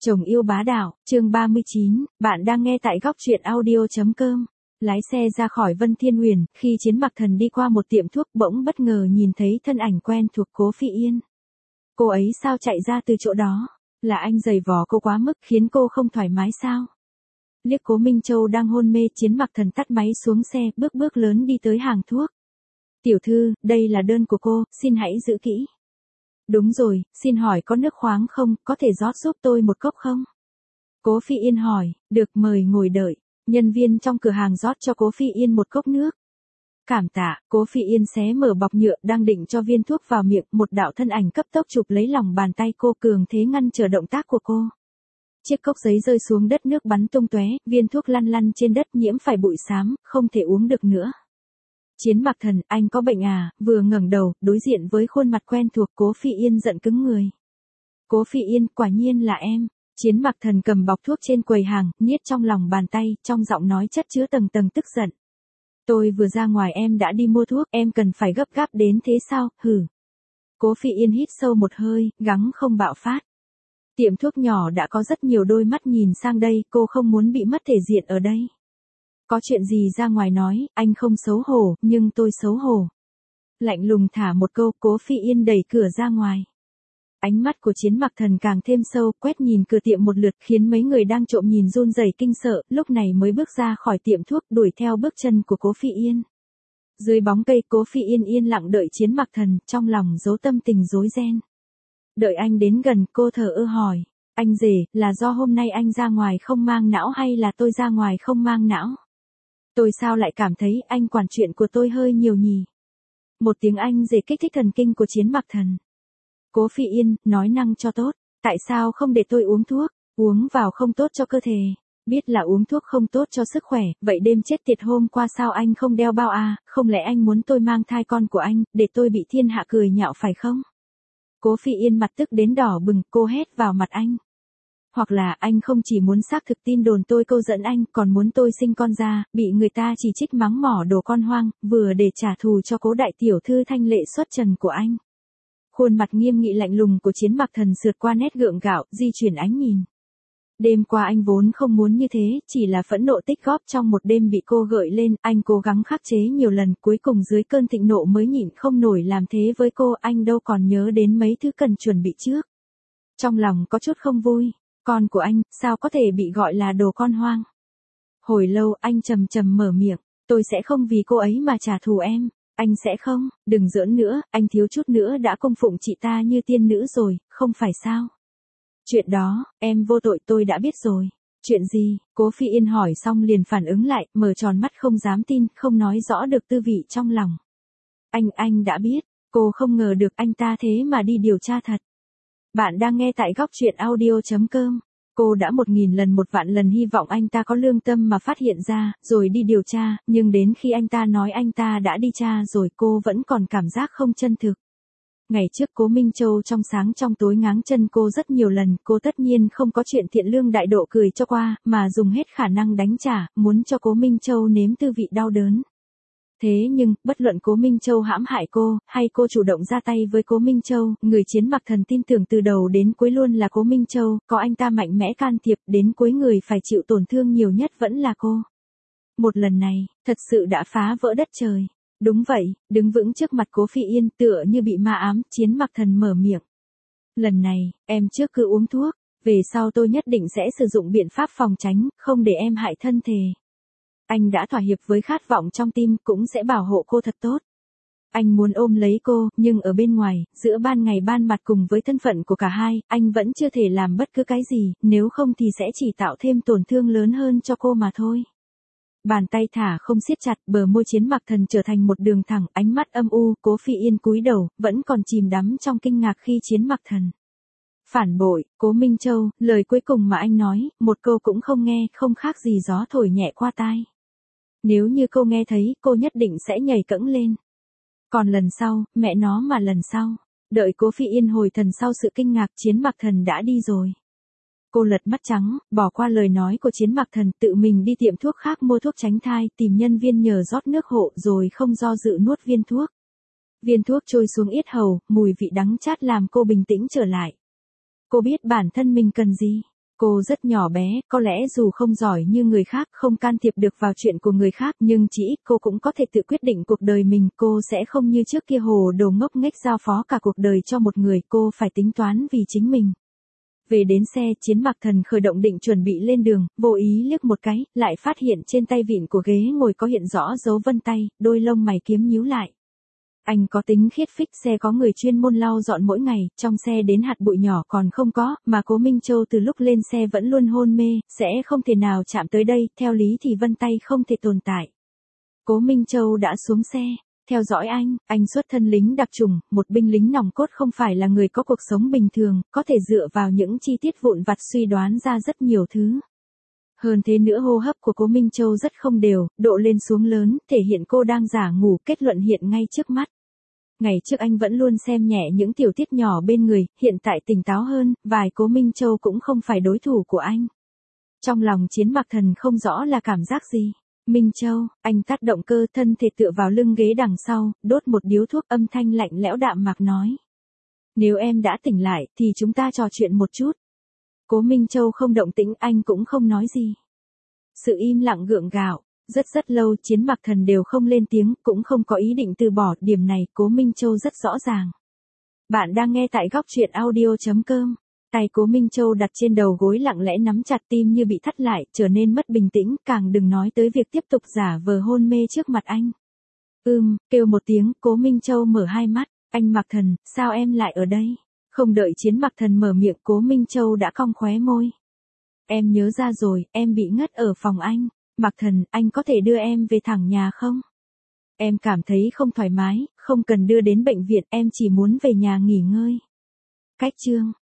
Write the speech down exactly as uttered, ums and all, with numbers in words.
Chồng yêu bá đạo, chương ba mươi chín, bạn đang nghe tại góc truyện audio.com. Lái xe ra khỏi Vân Thiên Huyền, khi Chiến Mặc Thần đi qua một tiệm thuốc bỗng bất ngờ nhìn thấy thân ảnh quen thuộc Cố Phi Yên. Cô ấy sao chạy ra từ chỗ đó? Là anh giày vò cô quá mức khiến cô không thoải mái sao? Liếc Cố Minh Châu đang hôn mê, Chiến Mặc Thần tắt máy xuống xe, bước bước lớn đi tới hàng thuốc. Tiểu thư, đây là đơn của cô, xin hãy giữ kỹ. Đúng rồi, xin hỏi có nước khoáng không, có thể rót giúp tôi một cốc không? Cố Phi Yên hỏi, được, mời ngồi đợi. Nhân viên trong cửa hàng rót cho Cố Phi Yên một cốc nước. Cảm tạ. Cố Phi Yên xé mở bọc nhựa, đang định cho viên thuốc vào miệng, một đạo thân ảnh cấp tốc chụp lấy lòng bàn tay cô, cường thế ngăn trở động tác của cô. Chiếc cốc giấy rơi xuống đất, nước bắn tung tóe, viên thuốc lăn lăn trên đất, nhiễm phải bụi xám, không thể uống được nữa. Chiến Mặc Thần, anh có bệnh à? Vừa ngẩng đầu, đối diện với khuôn mặt quen thuộc, Cố Phi Yên giận cứng người. Cố Phi Yên, quả nhiên là em. Chiến Mặc Thần cầm bọc thuốc trên quầy hàng, niết trong lòng bàn tay, trong giọng nói chất chứa tầng tầng tức giận. Tôi vừa ra ngoài em đã đi mua thuốc, em cần phải gấp gáp đến thế sao, hử. Cố Phi Yên hít sâu một hơi, gắng không bạo phát. Tiệm thuốc nhỏ đã có rất nhiều đôi mắt nhìn sang đây, cô không muốn bị mất thể diện ở đây. Có chuyện gì ra ngoài nói, anh không xấu hổ, nhưng tôi xấu hổ. Lạnh lùng thả một câu, Cố Phi Yên đẩy cửa ra ngoài. Ánh mắt của Chiến Mặc Thần càng thêm sâu, quét nhìn cửa tiệm một lượt, khiến mấy người đang trộm nhìn run rẩy kinh sợ, lúc này mới bước ra khỏi tiệm thuốc, đuổi theo bước chân của Cố Phi Yên. Dưới bóng cây, Cố Phi Yên yên lặng đợi Chiến Mặc Thần, trong lòng giấu tâm tình rối ren. Đợi anh đến gần, cô thờ ơ hỏi, anh rể, là do hôm nay anh ra ngoài không mang não hay là tôi ra ngoài không mang não? Tôi sao lại cảm thấy anh quản chuyện của tôi hơi nhiều nhỉ? Một tiếng anh rể kích thích thần kinh của Chiến Mặc Thần. Cố Phi Yên, nói năng cho tốt, tại sao không để tôi uống thuốc, uống vào không tốt cho cơ thể, biết là uống thuốc không tốt cho sức khỏe, vậy đêm chết tiệt hôm qua sao anh không đeo bao à, không lẽ anh muốn tôi mang thai con của anh, để tôi bị thiên hạ cười nhạo phải không? Cố Phi Yên mặt tức đến đỏ bừng, cô hét vào mặt anh. Hoặc là anh không chỉ muốn xác thực tin đồn tôi câu dẫn anh, còn muốn tôi sinh con ra, bị người ta chỉ trích mắng mỏ đồ con hoang, vừa để trả thù cho Cố đại tiểu thư thanh lệ xuất trần của anh. Khuôn mặt nghiêm nghị lạnh lùng của Chiến Mặc Thần sượt qua nét gượng gạo, di chuyển ánh nhìn. Đêm qua anh vốn không muốn như thế, chỉ là phẫn nộ tích góp trong một đêm bị cô gợi lên, anh cố gắng khắc chế nhiều lần, cuối cùng dưới cơn thịnh nộ mới nhịn không nổi làm thế với cô, anh đâu còn nhớ đến mấy thứ cần chuẩn bị trước. Trong lòng có chút không vui, con của anh, sao có thể bị gọi là đồ con hoang? Hồi lâu anh trầm trầm mở miệng, tôi sẽ không vì cô ấy mà trả thù em. Anh sẽ không, đừng giỡn nữa, anh thiếu chút nữa đã cung phụng chị ta như tiên nữ rồi, không phải sao? Chuyện đó, em vô tội, tôi đã biết rồi. Chuyện gì? Cố Phi Yên hỏi xong liền phản ứng lại, mở tròn mắt không dám tin, không nói rõ được tư vị trong lòng. Anh, anh đã biết, cô không ngờ được anh ta thế mà đi điều tra thật. Bạn đang nghe tại góc truyện audio.com. Cô đã một nghìn lần một vạn lần hy vọng anh ta có lương tâm mà phát hiện ra, rồi đi điều tra, nhưng đến khi anh ta nói anh ta đã đi tra rồi, cô vẫn còn cảm giác không chân thực. Ngày trước Cố Minh Châu trong sáng trong tối ngáng chân cô rất nhiều lần, cô tất nhiên không có chuyện thiện lương đại độ cười cho qua, mà dùng hết khả năng đánh trả, muốn cho Cố Minh Châu nếm tư vị đau đớn. Thế nhưng, bất luận Cố Minh Châu hãm hại cô, hay cô chủ động ra tay với Cố Minh Châu, người Chiến Mặc Thần tin tưởng từ đầu đến cuối luôn là Cố Minh Châu, có anh ta mạnh mẽ can thiệp, đến cuối người phải chịu tổn thương nhiều nhất vẫn là cô. Một lần này, thật sự đã phá vỡ đất trời. Đúng vậy, đứng vững trước mặt Cố Phi Yên tựa như bị ma ám, Chiến Mặc Thần mở miệng. Lần này, em trước cứ uống thuốc, về sau tôi nhất định sẽ sử dụng biện pháp phòng tránh, không để em hại thân thể. Anh đã thỏa hiệp với khát vọng trong tim, cũng sẽ bảo hộ cô thật tốt. Anh muốn ôm lấy cô, nhưng ở bên ngoài, giữa ban ngày ban mặt cùng với thân phận của cả hai, anh vẫn chưa thể làm bất cứ cái gì, nếu không thì sẽ chỉ tạo thêm tổn thương lớn hơn cho cô mà thôi. Bàn tay thả không siết chặt, bờ môi Chiến Mặc Thần trở thành một đường thẳng, ánh mắt âm u, Cố Phi Yên cúi đầu, vẫn còn chìm đắm trong kinh ngạc khi Chiến Mặc Thần phản bội. Cố Minh Châu, lời cuối cùng mà anh nói, một câu cũng không nghe, không khác gì gió thổi nhẹ qua tai. Nếu như cô nghe thấy, cô nhất định sẽ nhảy cẫng lên. Còn lần sau, mẹ nó mà lần sau, đợi Cố Phi Yên hồi thần sau sự kinh ngạc, Chiến Mặc Thần đã đi rồi. Cô lật mắt trắng, bỏ qua lời nói của Chiến Mặc Thần, tự mình đi tiệm thuốc khác mua thuốc tránh thai, tìm nhân viên nhờ rót nước hộ rồi không do dự nuốt viên thuốc. Viên thuốc trôi xuống yết hầu, mùi vị đắng chát làm cô bình tĩnh trở lại. Cô biết bản thân mình cần gì. Cô rất nhỏ bé, có lẽ dù không giỏi như người khác, không can thiệp được vào chuyện của người khác, nhưng chỉ ít cô cũng có thể tự quyết định cuộc đời mình, cô sẽ không như trước kia hồ đồ ngốc nghếch giao phó cả cuộc đời cho một người, cô phải tính toán vì chính mình. Về đến xe, Chiến Mặc Thần khởi động định chuẩn bị lên đường, vô ý liếc một cái, lại phát hiện trên tay vịn của ghế ngồi có hiện rõ dấu vân tay, đôi lông mày kiếm nhíu lại. Anh có tính khiết phích, xe có người chuyên môn lau dọn mỗi ngày, trong xe đến hạt bụi nhỏ còn không có, mà Cố Minh Châu từ lúc lên xe vẫn luôn hôn mê, sẽ không thể nào chạm tới đây, theo lý thì vân tay không thể tồn tại. Cố Minh Châu đã xuống xe, theo dõi anh, anh xuất thân lính đặc chủng, một binh lính nòng cốt không phải là người có cuộc sống bình thường, có thể dựa vào những chi tiết vụn vặt suy đoán ra rất nhiều thứ. Hơn thế nữa hô hấp của Cố Minh Châu rất không đều, độ lên xuống lớn, thể hiện cô đang giả ngủ, kết luận hiện ngay trước mắt. Ngày trước anh vẫn luôn xem nhẹ những tiểu tiết nhỏ bên người, hiện tại tỉnh táo hơn, vài Cố Minh Châu cũng không phải đối thủ của anh. Trong lòng Chiến Mặc Thần không rõ là cảm giác gì. Minh Châu, anh tắt động cơ, thân thể tựa vào lưng ghế đằng sau, đốt một điếu thuốc, âm thanh lạnh lẽo đạm mạc nói. Nếu em đã tỉnh lại, thì chúng ta trò chuyện một chút. Cố Minh Châu không động tĩnh, anh cũng không nói gì. Sự im lặng gượng gạo, rất rất lâu Chiến Mặc Thần đều không lên tiếng, cũng không có ý định từ bỏ, điểm này Cố Minh Châu rất rõ ràng. Bạn đang nghe tại góc truyện audio chấm com. Tay Cố Minh Châu đặt trên đầu gối lặng lẽ nắm chặt, tim như bị thắt lại, trở nên mất bình tĩnh, càng đừng nói tới việc tiếp tục giả vờ hôn mê trước mặt anh. Ưm, kêu một tiếng, Cố Minh Châu mở hai mắt, anh Mặc Thần, sao em lại ở đây? Không đợi Chiến Mặc Thần mở miệng, Cố Minh Châu đã cong khóe môi. Em nhớ ra rồi, em bị ngất ở phòng anh. Mặc Thần, anh có thể đưa em về thẳng nhà không? Em cảm thấy không thoải mái, không cần đưa đến bệnh viện, em chỉ muốn về nhà nghỉ ngơi. Cách chương